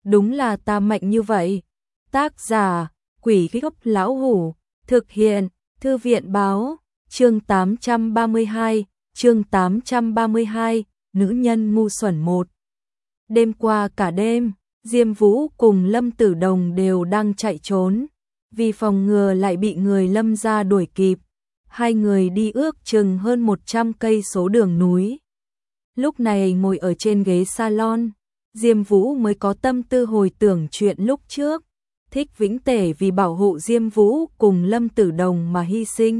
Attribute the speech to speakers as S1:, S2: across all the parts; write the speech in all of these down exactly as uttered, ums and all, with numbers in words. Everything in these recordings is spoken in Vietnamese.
S1: đúng là ta mạnh như vậy. Tác giả, Quỷ Gốc Lão Hủ, thực hiện, Thư viện Báo, chương tám trăm ba mươi hai, chương tám trăm ba mươi hai, nữ nhân ngu xuẩn một. Đêm qua cả đêm, Diêm Vũ cùng Lâm Tử Đồng đều đang chạy trốn, vì phòng ngừa lại bị người Lâm gia đuổi kịp. Hai người đi ước chừng hơn một trăm cây số đường núi. Lúc này ngồi ở trên ghế salon, Diêm Vũ mới có tâm tư hồi tưởng chuyện lúc trước. Thích Vĩnh Tể vì bảo hộ Diêm Vũ cùng Lâm Tử Đồng mà hy sinh.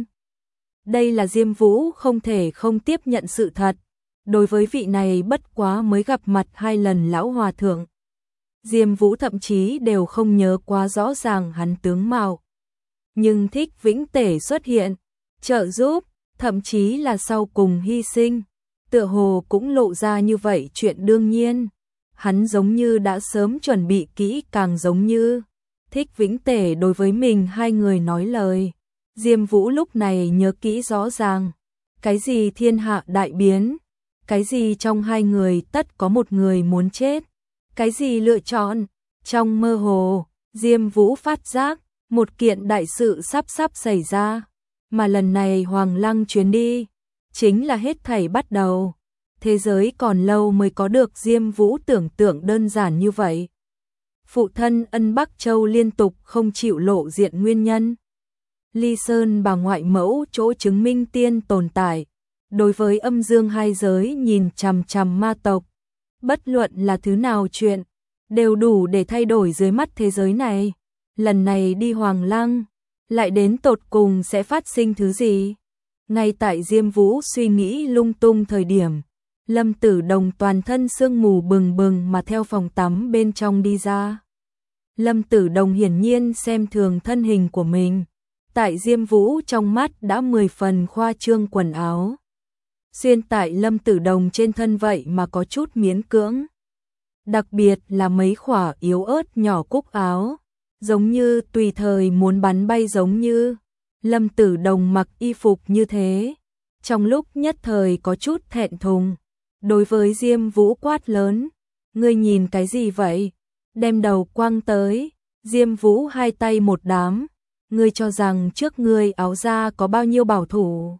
S1: Đây là Diêm Vũ không thể không tiếp nhận sự thật. Đối với vị này bất quá mới gặp mặt hai lần lão hòa thượng, Diêm Vũ thậm chí đều không nhớ quá rõ ràng hắn tướng mạo. Nhưng Thích Vĩnh Tể xuất hiện, trợ giúp, thậm chí là sau cùng hy sinh, tựa hồ cũng lộ ra như vậy chuyện đương nhiên. Hắn giống như đã sớm chuẩn bị kỹ, càng giống như Thích Vĩnh Tể đối với mình hai người nói lời. Diêm Vũ lúc này nhớ kỹ rõ ràng, cái gì thiên hạ đại biến, cái gì trong hai người tất có một người muốn chết, cái gì lựa chọn. Trong mơ hồ, Diêm Vũ phát giác một kiện đại sự sắp sắp xảy ra, mà lần này Hoàng Lăng chuyến đi chính là hết thảy bắt đầu. Thế giới còn lâu mới có được Diêm Vũ tưởng tượng đơn giản như vậy. Phụ thân Ân Bắc Châu liên tục không chịu lộ diện nguyên nhân. Ly Sơn bà ngoại mẫu chỗ chứng minh tiên tồn tại. Đối với âm dương hai giới nhìn chằm chằm ma tộc. Bất luận là thứ nào chuyện, đều đủ để thay đổi dưới mắt thế giới này. Lần này đi Hoàng Lăng, lại đến tột cùng sẽ phát sinh thứ gì? Ngay tại Diêm Vũ suy nghĩ lung tung thời điểm, Lâm Tử Đồng toàn thân sương mù bừng bừng mà theo phòng tắm bên trong đi ra. Lâm Tử Đồng hiển nhiên xem thường thân hình của mình, tại Diêm Vũ trong mắt đã mười phần khoa trương quần áo. Xuyên tại Lâm Tử Đồng trên thân vậy mà có chút miễn cưỡng. Đặc biệt là mấy khỏa yếu ớt nhỏ cúc áo, giống như tùy thời muốn bắn bay giống như. Lâm Tử Đồng mặc y phục như thế, trong lúc nhất thời có chút thẹn thùng. Đối với Diêm Vũ quát lớn, ngươi nhìn cái gì vậy? Đem đầu quăng tới. Diêm Vũ hai tay một đám, ngươi cho rằng trước ngươi áo da có bao nhiêu bảo thủ?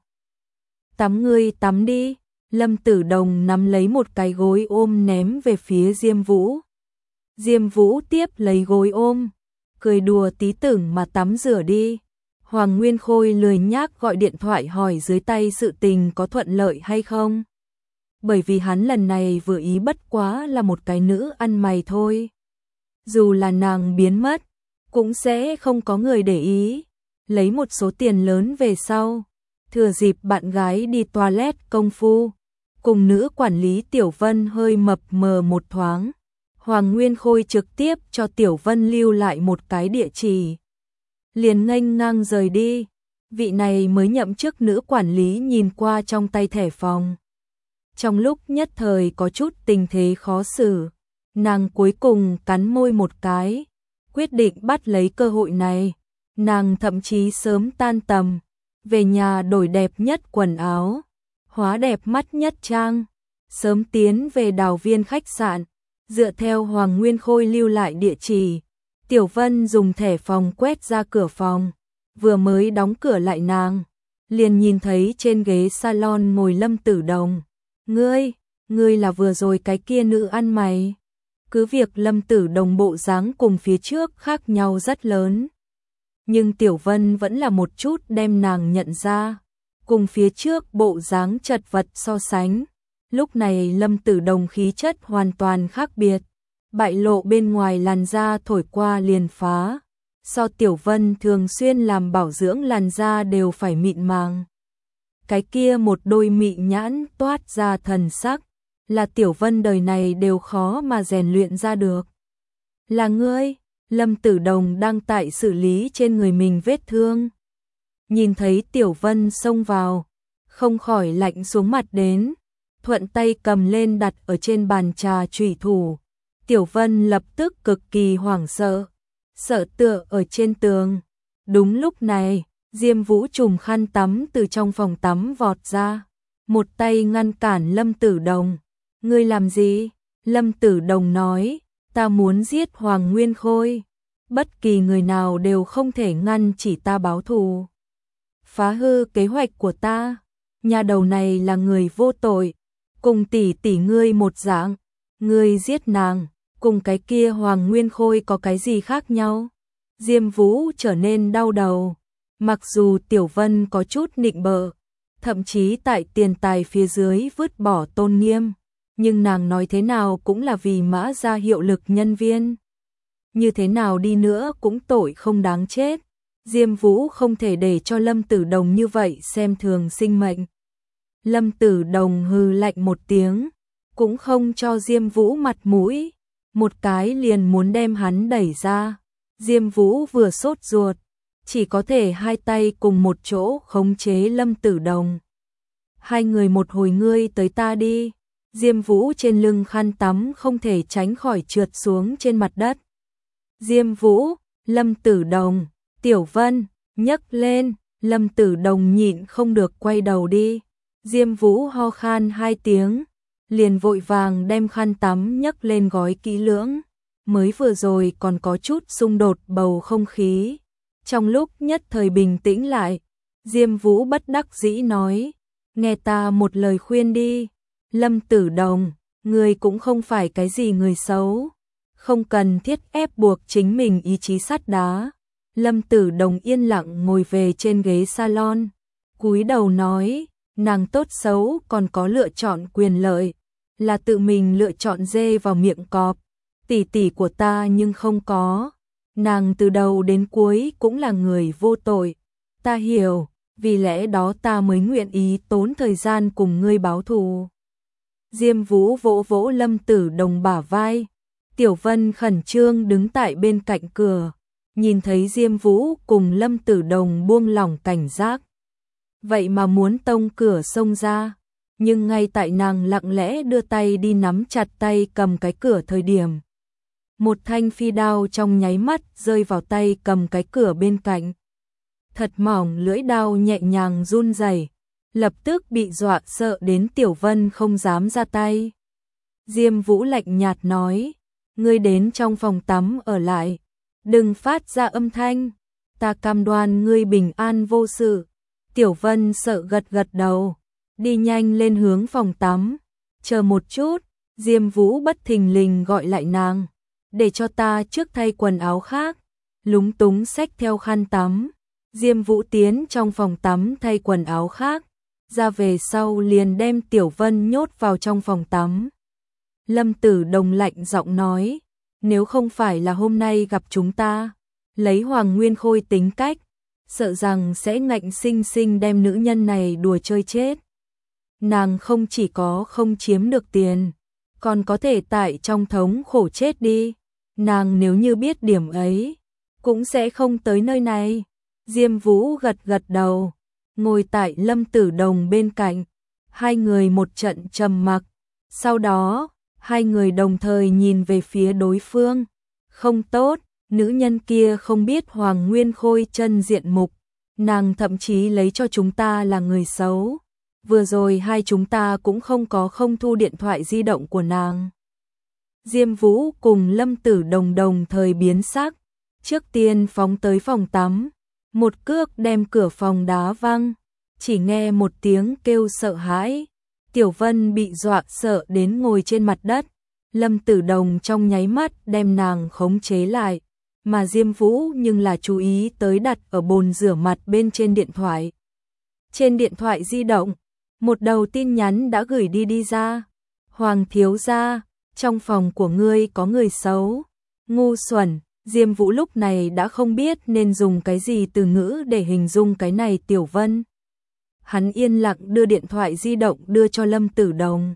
S1: Tắm ngươi tắm đi. Lâm Tử Đồng nắm lấy một cái gối ôm ném về phía Diêm Vũ. Diêm Vũ tiếp lấy gối ôm, cười đùa tí tưởng mà tắm rửa đi. Hoàng Nguyên Khôi lười nhác gọi điện thoại hỏi dưới tay sự tình có thuận lợi hay không. Bởi vì hắn lần này vừa ý bất quá là một cái nữ ăn mày thôi. Dù là nàng biến mất, cũng sẽ không có người để ý. Lấy một số tiền lớn về sau, thừa dịp bạn gái đi toilet công phu, cùng nữ quản lý Tiểu Vân hơi mập mờ một thoáng. Hoàng Nguyên Khôi trực tiếp cho Tiểu Vân lưu lại một cái địa chỉ, liền nghênh ngang rời đi. Vị này mới nhậm chức nữ quản lý nhìn qua trong tay thẻ phòng, trong lúc nhất thời có chút tình thế khó xử. Nàng cuối cùng cắn môi một cái, quyết định bắt lấy cơ hội này. Nàng thậm chí sớm tan tầm, về nhà đổi đẹp nhất quần áo, hóa đẹp mắt nhất trang, sớm tiến về Đào Viên khách sạn. Dựa theo Hoàng Nguyên Khôi lưu lại địa chỉ, Tiểu Vân dùng thẻ phòng quét ra cửa phòng, vừa mới đóng cửa lại nàng liền nhìn thấy trên ghế salon ngồi Lâm Tử Đồng. Ngươi, ngươi là vừa rồi cái kia nữ ăn mày. Cứ việc Lâm Tử Đồng bộ dáng cùng phía trước khác nhau rất lớn, nhưng Tiểu Vân vẫn là một chút đem nàng nhận ra. Cùng phía trước bộ dáng chật vật so sánh, lúc này Lâm Tử Đồng khí chất hoàn toàn khác biệt, bại lộ bên ngoài làn da thổi qua liền phá. So Tiểu Vân thường xuyên làm bảo dưỡng làn da đều phải mịn màng. Cái kia một đôi mị nhãn toát ra thần sắc, là Tiểu Vân đời này đều khó mà rèn luyện ra được. Là ngươi? Lâm Tử Đồng đang tại xử lý trên người mình vết thương, nhìn thấy Tiểu Vân xông vào, không khỏi lạnh xuống mặt đến, thuận tay cầm lên đặt ở trên bàn trà chủy thủ. Tiểu Vân lập tức cực kỳ hoảng sợ, sợ tựa ở trên tường. Đúng lúc này, Diêm Vũ trùm khăn tắm từ trong phòng tắm vọt ra, một tay ngăn cản Lâm Tử Đồng. Ngươi làm gì? Lâm Tử Đồng nói, ta muốn giết Hoàng Nguyên Khôi, bất kỳ người nào đều không thể ngăn chỉ ta báo thù, phá hư kế hoạch của ta. Nhà đầu này là người vô tội, cùng tỷ tỷ ngươi một dạng, ngươi giết nàng, cùng cái kia Hoàng Nguyên Khôi có cái gì khác nhau? Diêm Vũ trở nên đau đầu, mặc dù Tiểu Vân có chút nịnh bợ, thậm chí tại tiền tài phía dưới vứt bỏ tôn nghiêm, nhưng nàng nói thế nào cũng là vì Mã gia hiệu lực nhân viên. Như thế nào đi nữa cũng tội không đáng chết. Diêm Vũ không thể để cho Lâm Tử Đồng như vậy xem thường sinh mệnh. Lâm Tử Đồng hừ lạnh một tiếng, cũng không cho Diêm Vũ mặt mũi, một cái liền muốn đem hắn đẩy ra. Diêm Vũ vừa sốt ruột, chỉ có thể hai tay cùng một chỗ khống chế Lâm Tử Đồng. Hai người một hồi ngươi tới ta đi. Diêm Vũ trên lưng khăn tắm không thể tránh khỏi trượt xuống trên mặt đất. Diêm Vũ, Lâm Tử Đồng, Tiểu Vân, nhấc lên, Lâm Tử Đồng nhịn không được quay đầu đi. Diêm Vũ ho khan hai tiếng, liền vội vàng đem khăn tắm nhấc lên gói kỹ lưỡng. Mới vừa rồi còn có chút xung đột bầu không khí. Trong lúc nhất thời bình tĩnh lại, Diêm Vũ bất đắc dĩ nói, nghe ta một lời khuyên đi. Lâm Tử Đồng, ngươi cũng không phải cái gì người xấu, không cần thiết ép buộc chính mình ý chí sắt đá. Lâm Tử Đồng yên lặng ngồi về trên ghế salon, cúi đầu nói, nàng tốt xấu còn có lựa chọn quyền lợi, là tự mình lựa chọn dê vào miệng cọp, tỷ tỷ của ta nhưng không có, nàng từ đầu đến cuối cũng là người vô tội, ta hiểu, vì lẽ đó ta mới nguyện ý tốn thời gian cùng ngươi báo thù. Diêm Vũ vỗ vỗ Lâm Tử Đồng bả vai, Tiểu Vân khẩn trương đứng tại bên cạnh cửa, nhìn thấy Diêm Vũ cùng Lâm Tử Đồng buông lỏng cảnh giác. Vậy mà muốn tông cửa xông ra, nhưng ngay tại nàng lặng lẽ đưa tay đi nắm chặt tay cầm cái cửa thời điểm. Một thanh phi đao trong nháy mắt rơi vào tay cầm cái cửa bên cạnh. Thật mỏng lưỡi đao nhẹ nhàng run rẩy, lập tức bị dọa sợ đến Tiểu Vân không dám ra tay. Diêm Vũ lạnh nhạt nói, ngươi đến trong phòng tắm ở lại, đừng phát ra âm thanh, ta cam đoan ngươi bình an vô sự. Tiểu Vân sợ gật gật đầu, đi nhanh lên hướng phòng tắm, chờ một chút. Diêm Vũ bất thình lình gọi lại nàng, để cho ta trước thay quần áo khác. Lúng túng xách theo khăn tắm, Diêm Vũ tiến trong phòng tắm thay quần áo khác, ra về sau liền đem Tiểu Vân nhốt vào trong phòng tắm. Lâm Tử Đồng lạnh giọng nói, nếu không phải là hôm nay gặp chúng ta, lấy Hoàng Nguyên Khôi tính cách, sợ rằng sẽ ngạnh sinh sinh đem nữ nhân này đùa chơi chết. Nàng không chỉ có không chiếm được tiền, còn có thể tại trong thống khổ chết đi. Nàng nếu như biết điểm ấy, cũng sẽ không tới nơi này. Diêm Vũ gật gật đầu, ngồi tại Lâm Tử Đồng bên cạnh, hai người một trận trầm mặc. Sau đó, hai người đồng thời nhìn về phía đối phương. Không tốt, nữ nhân kia không biết Hoàng Nguyên Khôi chân diện mục, nàng thậm chí lấy cho chúng ta là người xấu. Vừa rồi hai chúng ta cũng không có không thu điện thoại di động của nàng. Diêm Vũ cùng Lâm Tử Đồng đồng thời biến sắc, trước tiên phóng tới phòng tắm, một cước đem cửa phòng đá văng, chỉ nghe một tiếng kêu sợ hãi. Tiểu Vân bị dọa sợ đến ngồi trên mặt đất, Lâm Tử Đồng trong nháy mắt đem nàng khống chế lại, mà Diêm Vũ nhưng là chú ý tới đặt ở bồn rửa mặt bên trên điện thoại. Trên điện thoại di động, một đầu tin nhắn đã gửi đi đi ra. Hoàng thiếu gia, trong phòng của ngươi có người xấu. Ngu xuẩn. Diêm Vũ lúc này đã không biết nên dùng cái gì từ ngữ để hình dung cái này Tiểu Vân. Hắn yên lặng đưa điện thoại di động đưa cho Lâm Tử Đồng.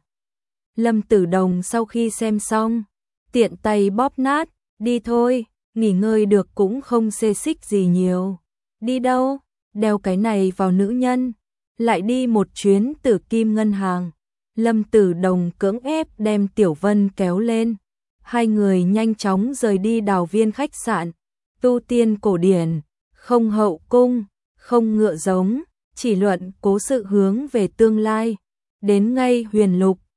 S1: Lâm Tử Đồng sau khi xem xong, tiện tay bóp nát, đi thôi, nghỉ ngơi được cũng không xê xích gì nhiều. Đi đâu? Đeo cái này vào nữ nhân, lại đi một chuyến Tử Kim ngân hàng. Lâm Tử Đồng cưỡng ép đem Tiểu Vân kéo lên. Hai người nhanh chóng rời đi Đào Viên khách sạn. Tu tiên cổ điển, không hậu cung, không ngựa giống, chỉ luận cố sự hướng về tương lai. Đến ngay Huyền Lục,